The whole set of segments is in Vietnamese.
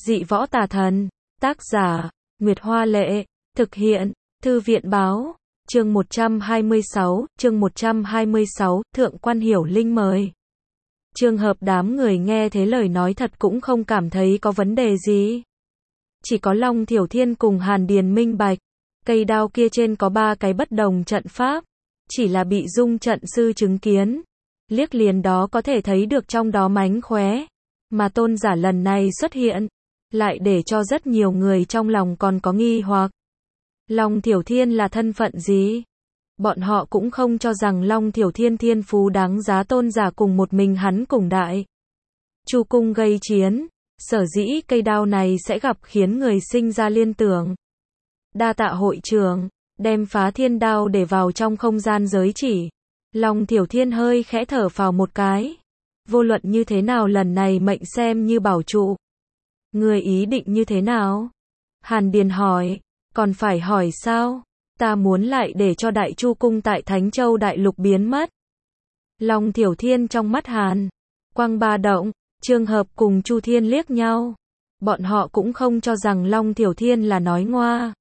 Dị võ tà thần. Tác giả, Nguyệt Hoa Lệ. Thực hiện, Thư viện Báo. Chương 126, Thượng quan Hiểu Linh mời. Trường hợp đám người nghe thế lời nói thật cũng không cảm thấy có vấn đề gì. Chỉ có Long Thiểu Thiên cùng Hàn Điền minh bạch. Cây đao kia trên có 3 cái bất đồng trận pháp. Chỉ là bị Dung trận sư chứng kiến. Liếc liền đó có thể thấy được trong đó mánh khóe. Mà tôn giả lần này xuất hiện. Lại để cho rất nhiều người trong lòng còn có nghi hoặc. Long Thiểu Thiên là thân phận gì? Bọn họ cũng không cho rằng Long Thiểu Thiên thiên phú đáng giá tôn giả cùng một mình hắn cùng đại Chu cung gây chiến. Sở dĩ cây đao này sẽ gặp khiến người sinh ra liên tưởng. Đa tạ hội trưởng, đem phá thiên đao để vào trong không gian giới chỉ. Long Thiểu Thiên hơi khẽ thở phào một cái. Vô luận như thế nào lần này mệnh xem như bảo trụ. Người ý định như thế nào? Hàn Điền hỏi. Còn phải hỏi sao? Ta muốn lại để cho Đại Chu cung tại Thánh Châu Đại Lục biến mất. Long Thiểu Thiên trong mắt Hàn quang ba động. Trường hợp cùng Chu Thiên liếc nhau. Bọn họ cũng không cho rằng Long Thiểu Thiên là nói ngoa.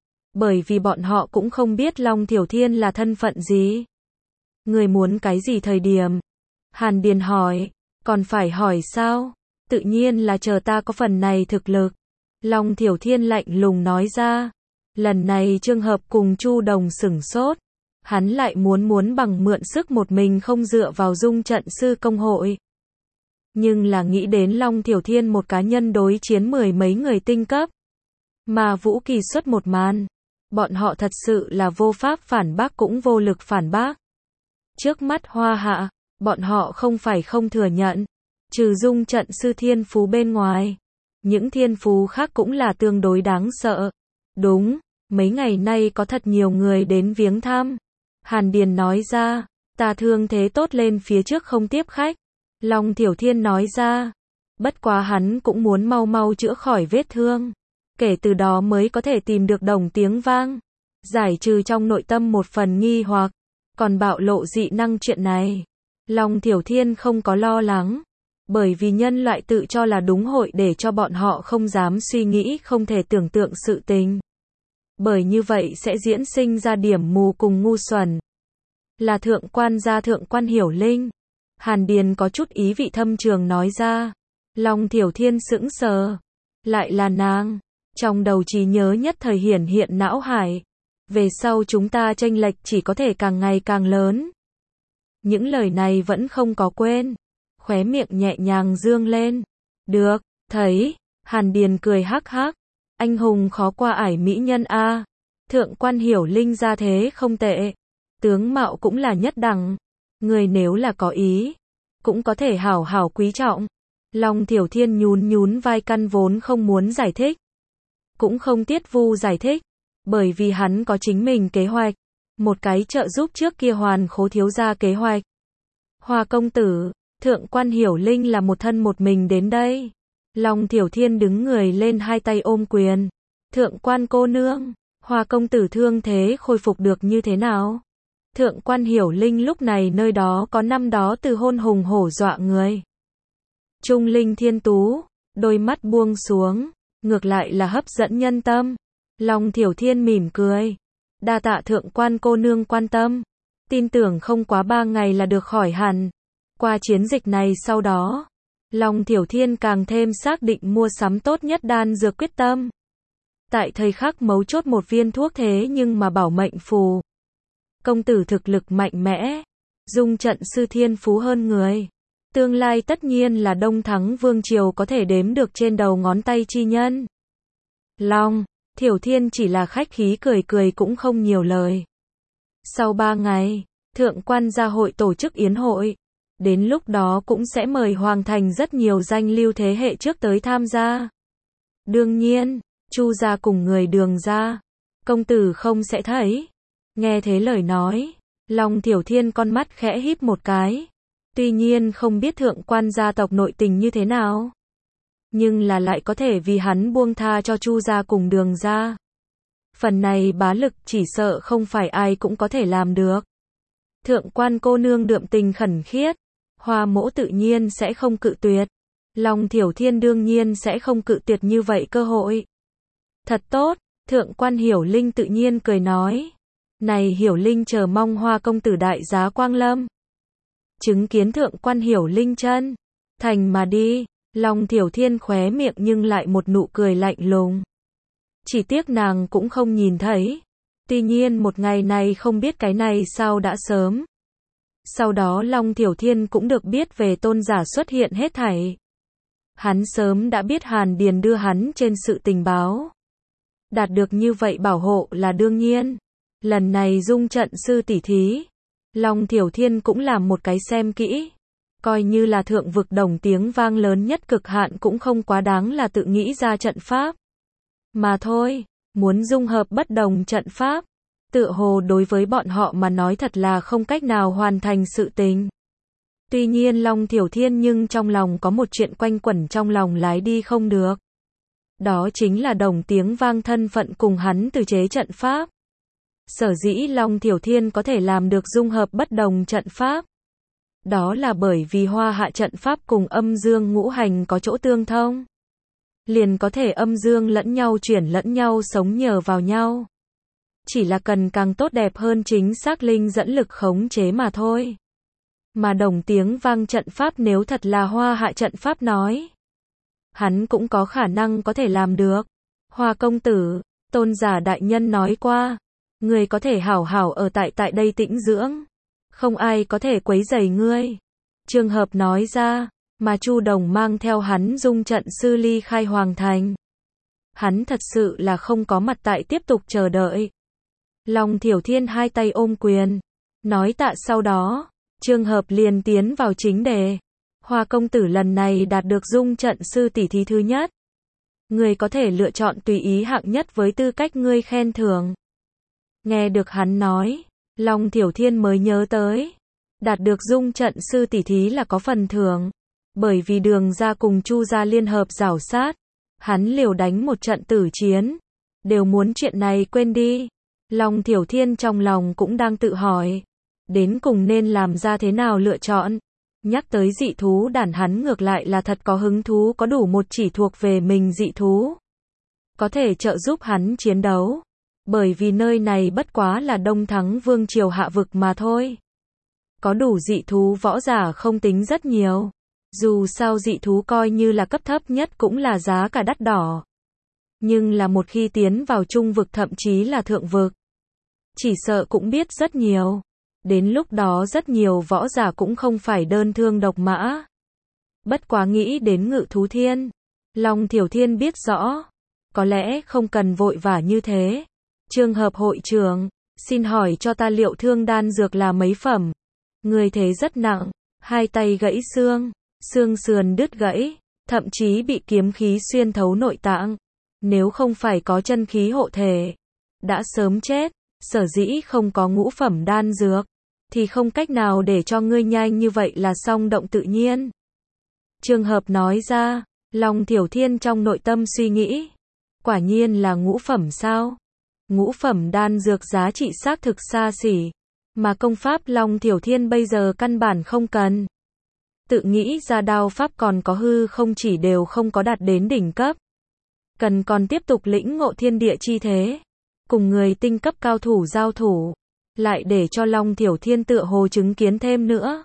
Bởi vì bọn họ cũng không biết Long Thiểu Thiên là thân phận gì. Người muốn cái gì thời điểm? Hàn Điền hỏi. Còn phải hỏi sao? Tự nhiên là chờ ta có phần này thực lực. Long Thiểu Thiên lạnh lùng nói ra. Lần này trường hợp cùng Chu Đồng sửng sốt. Hắn lại muốn bằng mượn sức một mình không dựa vào Dung trận sư công hội. Nhưng là nghĩ đến Long Thiểu Thiên một cá nhân đối chiến 10 mấy người tinh cấp. Mà Vũ Kỳ xuất một màn. Bọn họ thật sự là vô pháp phản bác cũng vô lực phản bác. Trước mắt Hoa Hạ, bọn họ không phải không thừa nhận. Trừ Dung trận sư thiên phú bên ngoài. Những thiên phú khác cũng là tương đối đáng sợ. Đúng, mấy ngày nay có thật nhiều người đến viếng thăm. Hàn Điền nói ra, ta thương thế tốt lên phía trước không tiếp khách. Long Thiểu Thiên nói ra, bất quá hắn cũng muốn mau mau chữa khỏi vết thương. Kể từ đó mới có thể tìm được đồng tiếng vang. Giải trừ trong nội tâm một phần nghi hoặc. Còn bạo lộ dị năng chuyện này. Long Thiểu Thiên không có lo lắng. Bởi vì nhân loại tự cho là đúng hội để cho bọn họ không dám suy nghĩ không thể tưởng tượng sự tình. Bởi như vậy sẽ diễn sinh ra điểm mù cùng ngu xuẩn. Là thượng quan gia Thượng quan Hiểu Linh. Hàn Điền có chút ý vị thâm trường nói ra. Long Thiểu Thiên sững sờ. Lại là nàng. Trong đầu trí nhớ nhất thời hiển hiện não hải. Về sau chúng ta chênh lệch chỉ có thể càng ngày càng lớn. Những lời này vẫn không có quên. Khóe miệng nhẹ nhàng dương lên. Được, thấy. Hàn Điền cười hắc hắc. Anh hùng khó qua ải mỹ nhân a. Thượng quan Hiểu Linh ra thế không tệ. Tướng mạo cũng là nhất đẳng. Người nếu là có ý, cũng có thể hảo hảo quý trọng. Long Thiểu Thiên nhún vai căn vốn không muốn giải thích. Cũng không tiết vu giải thích. Bởi vì hắn có chính mình kế hoạch. Một cái trợ giúp trước kia Hoàn Khố thiếu gia kế hoạch. Hoa công tử, Thượng quan Hiểu Linh là một thân một mình đến đây. Long Thiểu Thiên đứng người lên hai tay ôm quyền. Thượng quan cô nương, Hoa công tử thương thế khôi phục được như thế nào? Thượng quan Hiểu Linh lúc này nơi đó có năm đó từ hôn hùng hổ dọa người. Trung linh thiên tú, đôi mắt buông xuống, ngược lại là hấp dẫn nhân tâm. Long Thiểu Thiên mỉm cười. Đa tạ thượng quan cô nương quan tâm. Tin tưởng không quá 3 ngày là được khỏi hẳn. Qua chiến dịch này sau đó, Long Thiểu Thiên càng thêm xác định mua sắm tốt nhất đan dược quyết tâm. Tại thời khắc mấu chốt một viên thuốc thế nhưng mà bảo mệnh phù. Công tử thực lực mạnh mẽ, Dung trận sư thiên phú hơn người. Tương lai tất nhiên là Đông Thắng Vương Triều có thể đếm được trên đầu ngón tay chi nhân. Long Thiểu Thiên chỉ là khách khí cười cũng không nhiều lời. Sau 3 ngày, Thượng quan gia hội tổ chức yến hội. Đến lúc đó cũng sẽ mời Hoàng thành rất nhiều danh lưu thế hệ trước tới tham gia. Đương nhiên, Chu gia cùng người Đường gia, công tử không sẽ thấy. Nghe thế lời nói, Long Thiểu Thiên con mắt khẽ híp một cái. Tuy nhiên không biết thượng quan gia tộc nội tình như thế nào. Nhưng là lại có thể vì hắn buông tha cho Chu gia cùng Đường gia. Phần này bá lực chỉ sợ không phải ai cũng có thể làm được. Thượng quan cô nương đượm tình khẩn khiết. Hoa mỗ tự nhiên sẽ không cự tuyệt. Long Thiểu Thiên đương nhiên sẽ không cự tuyệt như vậy cơ hội. Thật tốt, thượng quan Hiểu Linh tự nhiên cười nói. Này Hiểu Linh chờ mong Hoa công tử đại giá quang lâm. Chứng kiến thượng quan Hiểu Linh chân thành mà đi, Long Thiểu Thiên khóe miệng nhưng lại một nụ cười lạnh lùng. Chỉ tiếc nàng cũng không nhìn thấy. Tuy nhiên một ngày này không biết cái này sao đã sớm. Sau đó Long Thiểu Thiên cũng được biết về tôn giả xuất hiện hết thảy. Hắn sớm đã biết Hàn Điền đưa hắn trên sự tình báo. Đạt được như vậy bảo hộ là đương nhiên. Lần này dung trận sư tỷ thí, Long Thiểu Thiên cũng làm một cái xem kỹ. Coi như là thượng vực đồng tiếng vang lớn nhất cực hạn cũng không quá đáng là tự nghĩ ra trận pháp. Mà thôi, muốn dung hợp bất đồng trận pháp, tựa hồ đối với bọn họ mà nói thật là không cách nào hoàn thành sự tình. Tuy nhiên Long Thiểu Thiên nhưng trong lòng có một chuyện quanh quẩn trong lòng lái đi không được. Đó chính là đồng tiếng vang thân phận cùng hắn từ chế trận pháp. Sở dĩ Long Thiểu Thiên có thể làm được dung hợp bất đồng trận pháp. Đó là bởi vì hoa hạ trận pháp cùng âm dương ngũ hành có chỗ tương thông. Liền có thể âm dương lẫn nhau chuyển lẫn nhau sống nhờ vào nhau. Chỉ là cần càng tốt đẹp hơn chính xác linh dẫn lực khống chế mà thôi. Mà đồng tiếng vang trận pháp nếu thật là hoa hạ trận pháp nói, hắn cũng có khả năng có thể làm được. Hoa công tử, tôn giả đại nhân nói qua, người có thể hảo hảo ở tại đây tĩnh dưỡng. Không ai có thể quấy rầy ngươi. Trường hợp nói ra, mà Chu Đồng mang theo hắn dung trận sư ly khai hoàng thành. Hắn thật sự là không có mặt tại tiếp tục chờ đợi. Long Thiểu Thiên hai tay ôm quyền, nói tạ sau đó, trường hợp liền tiến vào chính đề. Hoa công tử lần này đạt được dung trận sư tỷ thí thứ nhất. Người có thể lựa chọn tùy ý hạng nhất với tư cách ngươi khen thưởng. Nghe được hắn nói, Long Thiểu Thiên mới nhớ tới. Đạt được dung trận sư tỷ thí là có phần thưởng. Bởi vì Đường gia cùng Chu gia liên hợp giảo sát. Hắn liều đánh một trận tử chiến. Đều muốn chuyện này quên đi. Long Thiểu Thiên trong lòng cũng đang tự hỏi. Đến cùng nên làm ra thế nào lựa chọn. Nhắc tới dị thú đản hắn ngược lại là thật có hứng thú có đủ một chỉ thuộc về mình dị thú. Có thể trợ giúp hắn chiến đấu. Bởi vì nơi này bất quá là Đông Thắng Vương triều hạ vực mà thôi. Có đủ dị thú võ giả không tính rất nhiều. Dù sao dị thú coi như là cấp thấp nhất cũng là giá cả đắt đỏ. Nhưng là một khi tiến vào trung vực thậm chí là thượng vực, chỉ sợ cũng biết rất nhiều. Đến lúc đó rất nhiều võ giả cũng không phải đơn thương độc mã. Bất quá nghĩ đến Ngự Thú Thiên, Long Thiểu Thiên biết rõ. Có lẽ không cần vội vã như thế. Trường hợp hội trưởng, xin hỏi cho ta liệu thương đan dược là mấy phẩm? Người thế rất nặng, hai tay gãy xương, xương sườn đứt gãy, thậm chí bị kiếm khí xuyên thấu nội tạng. Nếu không phải có chân khí hộ thể, đã sớm chết. Sở dĩ không có ngũ phẩm đan dược, thì không cách nào để cho ngươi nhanh như vậy là xong động tự nhiên. Trường hợp nói ra, Long Thiểu Thiên trong nội tâm suy nghĩ. Quả nhiên là ngũ phẩm sao? Ngũ phẩm đan dược giá trị xác thực xa xỉ. Mà công pháp Long Thiểu Thiên bây giờ căn bản không cần. Tự nghĩ ra đao pháp còn có hư không chỉ đều không có đạt đến đỉnh cấp. Cần còn tiếp tục lĩnh ngộ thiên địa chi thế. Cùng người tinh cấp cao thủ giao thủ. Lại để cho Long Thiểu Thiên tựa hồ chứng kiến thêm nữa.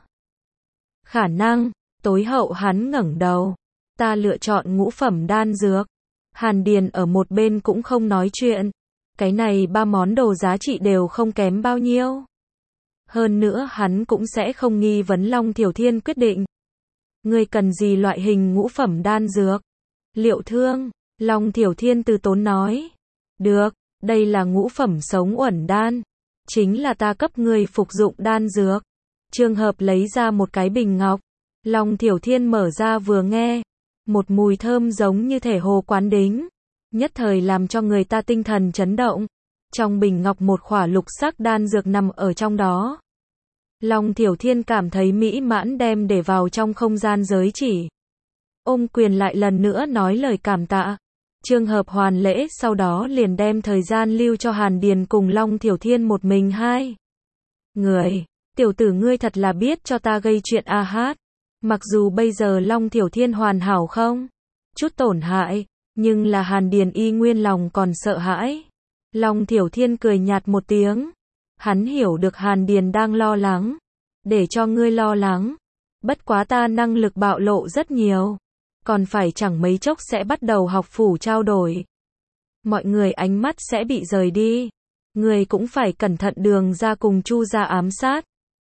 Khả năng, tối hậu hắn ngẩng đầu. Ta lựa chọn ngũ phẩm đan dược. Hàn Điền ở một bên cũng không nói chuyện. Cái này ba món đồ giá trị đều không kém bao nhiêu. Hơn nữa hắn cũng sẽ không nghi vấn Long Thiểu Thiên quyết định. Ngươi cần gì loại hình ngũ phẩm đan dược? Liệu thương, Long Thiểu Thiên từ tốn nói. Được, đây là ngũ phẩm sống uẩn đan. Chính là ta cấp ngươi phục dụng đan dược. Trường hợp lấy ra một cái bình ngọc. Long Thiểu Thiên mở ra vừa nghe. Một mùi thơm giống như thể hồ quán đính. Nhất thời làm cho người ta tinh thần chấn động. Trong bình ngọc một khỏa lục sắc đan dược nằm ở trong đó. Long Thiểu Thiên cảm thấy mỹ mãn đem để vào trong không gian giới chỉ. Ôm quyền lại lần nữa nói lời cảm tạ. Trường hợp hoàn lễ sau đó liền đem thời gian lưu cho Hàn Điền cùng Long Thiểu Thiên một mình hai người. Tiểu tử ngươi thật là biết cho ta gây chuyện a hát. Mặc dù bây giờ Long Thiểu Thiên hoàn hảo không chút tổn hại, nhưng là Hàn Điền y nguyên lòng còn sợ hãi. Long Thiểu Thiên cười nhạt một tiếng. Hắn hiểu được Hàn Điền đang lo lắng. Để cho ngươi lo lắng. Bất quá ta năng lực bạo lộ rất nhiều. Còn phải chẳng mấy chốc sẽ bắt đầu học phủ trao đổi. Mọi người ánh mắt sẽ bị rời đi. Ngươi cũng phải cẩn thận đường ra cùng Chu gia ám sát.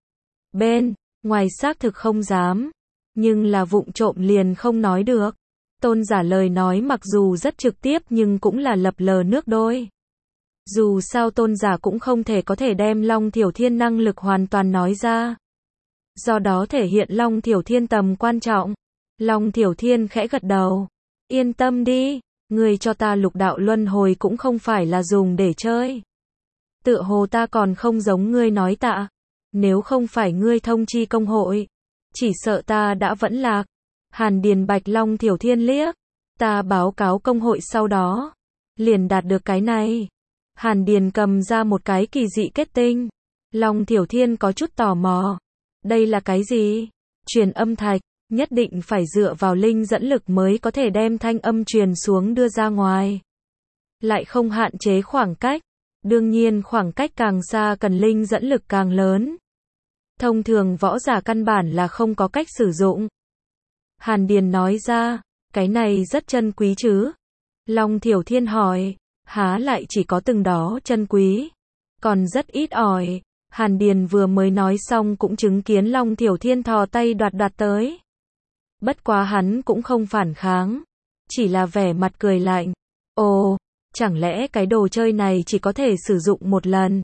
Bên ngoài xác thực không dám. Nhưng là vụng trộm liền không nói được. Tôn giả lời nói mặc dù rất trực tiếp nhưng cũng là lập lờ nước đôi. Dù sao tôn giả cũng không thể có thể đem Long Thiểu Thiên năng lực hoàn toàn nói ra. Do đó thể hiện Long Thiểu Thiên tầm quan trọng. Long Thiểu Thiên khẽ gật đầu. Yên tâm đi, ngươi cho ta lục đạo luân hồi cũng không phải là dùng để chơi. Tựa hồ ta còn không giống ngươi nói tạ. Nếu không phải ngươi thông chi công hội, chỉ sợ ta đã vẫn lạc. Hàn Điền bạch Long Thiểu Thiên liếc. Ta báo cáo công hội sau đó. Liền đạt được cái này. Hàn Điền cầm ra một cái kỳ dị kết tinh. Long Thiểu Thiên có chút tò mò. Đây là cái gì? Truyền âm thạch. Nhất định phải dựa vào linh dẫn lực mới có thể đem thanh âm truyền xuống đưa ra ngoài. Lại không hạn chế khoảng cách. Đương nhiên khoảng cách càng xa cần linh dẫn lực càng lớn. Thông thường võ giả căn bản là không có cách sử dụng. Hàn Điền nói ra, cái này rất chân quý chứ? Long Thiểu Thiên hỏi, há lại chỉ có từng đó chân quý, còn rất ít ỏi. Hàn Điền vừa mới nói xong cũng chứng kiến Long Thiểu Thiên thò tay đoạt tới. Bất quá hắn cũng không phản kháng, chỉ là vẻ mặt cười lạnh. Ồ, chẳng lẽ cái đồ chơi này chỉ có thể sử dụng một lần?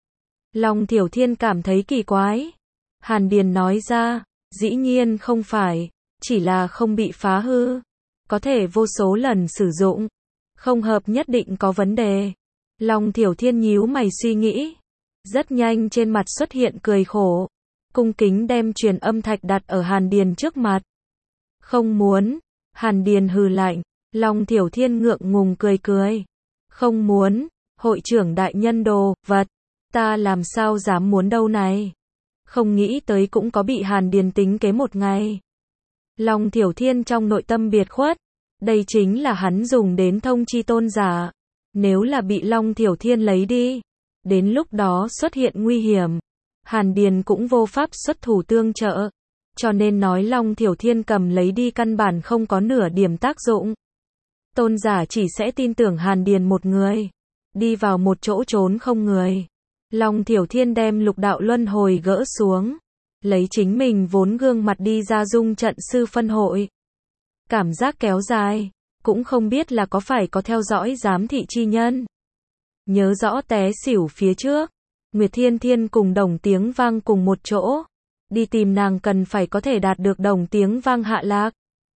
Long Thiểu Thiên cảm thấy kỳ quái. Hàn Điền nói ra, dĩ nhiên không phải, chỉ là không bị phá hư, có thể vô số lần sử dụng, không hợp nhất định có vấn đề. Long Thiểu Thiên nhíu mày suy nghĩ, rất nhanh trên mặt xuất hiện cười khổ, cung kính đem truyền âm thạch đặt ở Hàn Điền trước mặt. Không muốn. Hàn Điền hừ lạnh. Long Thiểu Thiên ngượng ngùng cười. Không muốn. Hội trưởng đại nhân đồ vật, ta làm sao dám muốn đâu này. Không nghĩ tới cũng có bị Hàn Điền tính kế một ngày. Long Thiểu Thiên trong nội tâm biệt khuất. Đây chính là hắn dùng đến thông chi tôn giả. Nếu là bị Long Thiểu Thiên lấy đi, đến lúc đó xuất hiện nguy hiểm, Hàn Điền cũng vô pháp xuất thủ tương trợ. Cho nên nói Long Thiểu Thiên cầm lấy đi căn bản không có nửa điểm tác dụng. Tôn giả chỉ sẽ tin tưởng Hàn Điền một người. Đi vào một chỗ trốn không người. Long Thiểu Thiên đem lục đạo luân hồi gỡ xuống. Lấy chính mình vốn gương mặt đi ra dung trận sư phân hội. Cảm giác kéo dài. Cũng không biết là có phải có theo dõi giám thị chi nhân. Nhớ rõ té xỉu phía trước. Nguyệt Thiên Thiên cùng Đồng Tiếng Vang cùng một chỗ. Đi tìm nàng cần phải có thể đạt được Đồng Tiếng Vang hạ lạc.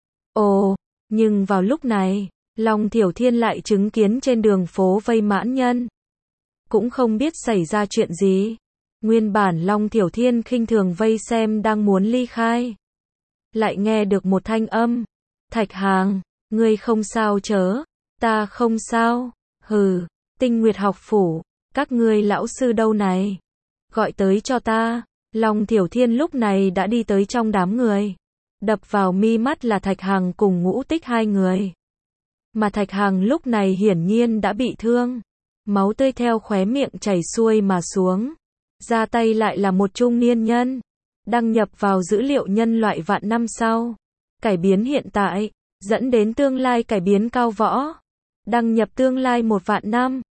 Ồ, nhưng vào lúc này, Long Thiểu Thiên lại chứng kiến trên đường phố vây mãn nhân. Cũng không biết xảy ra chuyện gì. Nguyên bản Long Thiểu Thiên khinh thường vây xem đang muốn ly khai. Lại nghe được một thanh âm. Thạch Hàng, ngươi không sao chớ? Ta không sao. Hừ, Tinh Nguyệt học phủ, các ngươi lão sư đâu này? Gọi tới cho ta. Long Thiểu Thiên lúc này đã đi tới trong đám người. Đập vào mi mắt là Thạch Hằng cùng Ngũ Tích hai người. Mà Thạch Hằng lúc này hiển nhiên đã bị thương. Máu tươi theo khóe miệng chảy xuôi mà xuống. Ra tay lại là một trung niên nhân. Đăng nhập vào dữ liệu nhân loại vạn năm sau. Cải biến hiện tại, dẫn đến tương lai cải biến cao võ. Đăng nhập tương lai 1 vạn năm.